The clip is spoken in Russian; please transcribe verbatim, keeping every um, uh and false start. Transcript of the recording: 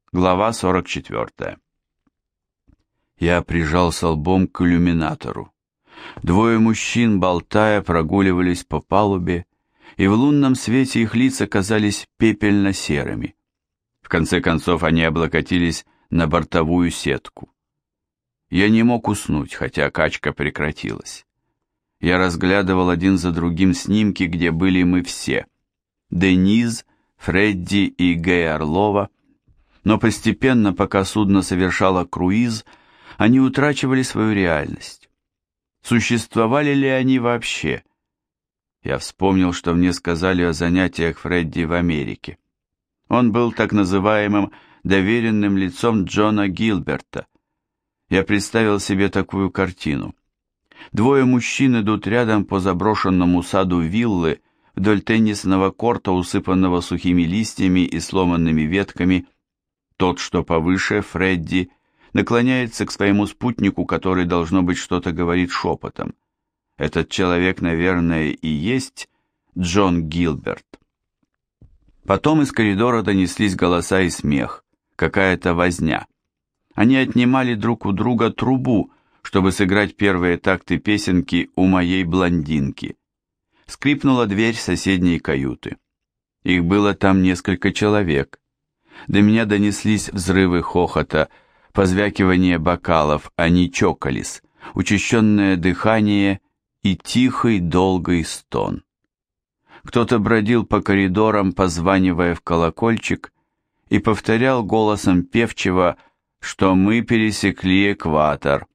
Глава сорок четвёртая. Я прижался лбом к иллюминатору. Двое мужчин, болтая, прогуливались по палубе, и в лунном свете их лица казались пепельно-серыми. В конце концов они облокотились на бортовую сетку. Я не мог уснуть, хотя качка прекратилась. Я разглядывал один за другим снимки, где были мы все. Дениз, Фредди и Гэй Орлова. Но постепенно, пока судно совершало круиз, они утрачивали свою реальность. Существовали ли они вообще? Я вспомнил, что мне сказали о занятиях Фредди в Америке. Он был так называемым доверенным лицом Джона Гилберта. Я представил себе такую картину. Двое мужчин идут рядом по заброшенному саду виллы вдоль теннисного корта, усыпанного сухими листьями и сломанными ветками. Тот, что повыше, Фредди, наклоняется к своему спутнику, который, должно быть, что-то говорит шепотом. Этот человек, наверное, и есть Джон Гилберт. Потом из коридора донеслись голоса и смех, какая-то возня. Они отнимали друг у друга трубу, чтобы сыграть первые такты песенки «У моей блондинки». Скрипнула дверь соседней каюты. Их было там несколько человек. До меня донеслись взрывы хохота, позвякивание бокалов, они чокались, учащенное дыхание и тихий долгий стон. Кто-то бродил по коридорам, позванивая в колокольчик, и повторял голосом певчего, что мы пересекли экватор.